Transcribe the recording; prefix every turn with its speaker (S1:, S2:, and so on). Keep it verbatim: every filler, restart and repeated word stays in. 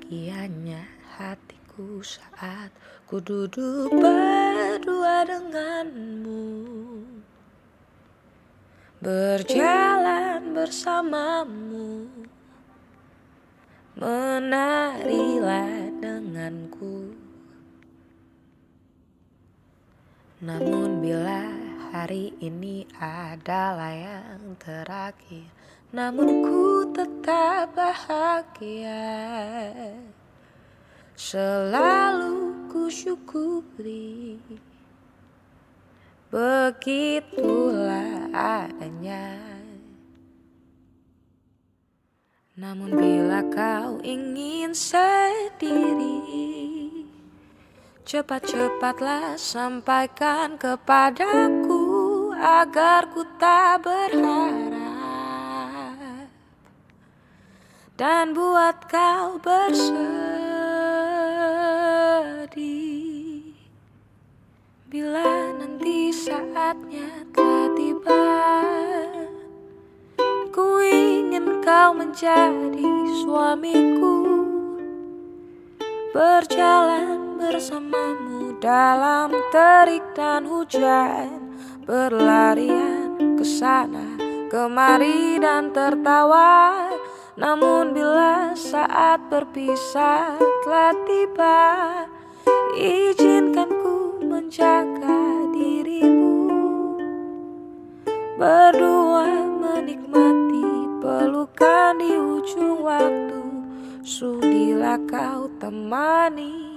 S1: bahagianya hatiku saat ku duduk berdua denganmu, berjalan bersamamu, menarilah denganku. Namun bila hari ini adalah yang terakhir, namun ku tetap bahagia. Selalu ku syukuri, begitulah adanya. Namun bila kau ingin sendiri, cepat-cepatlah sampaikan kepadaku agar ku tak berharap dan buat kau bersedih. Bila nanti saatnya telah tiba, ku ingin kau menjadi suamiku, berjalan bersamamu dalam terik dan hujan, berlarian ke sana kemari dan tertawa. Namun bila saat berpisah telah tiba, izinkan ku menjaga dirimu, berdua menikmati pelukan di ujung waktu. Sudilah kau temani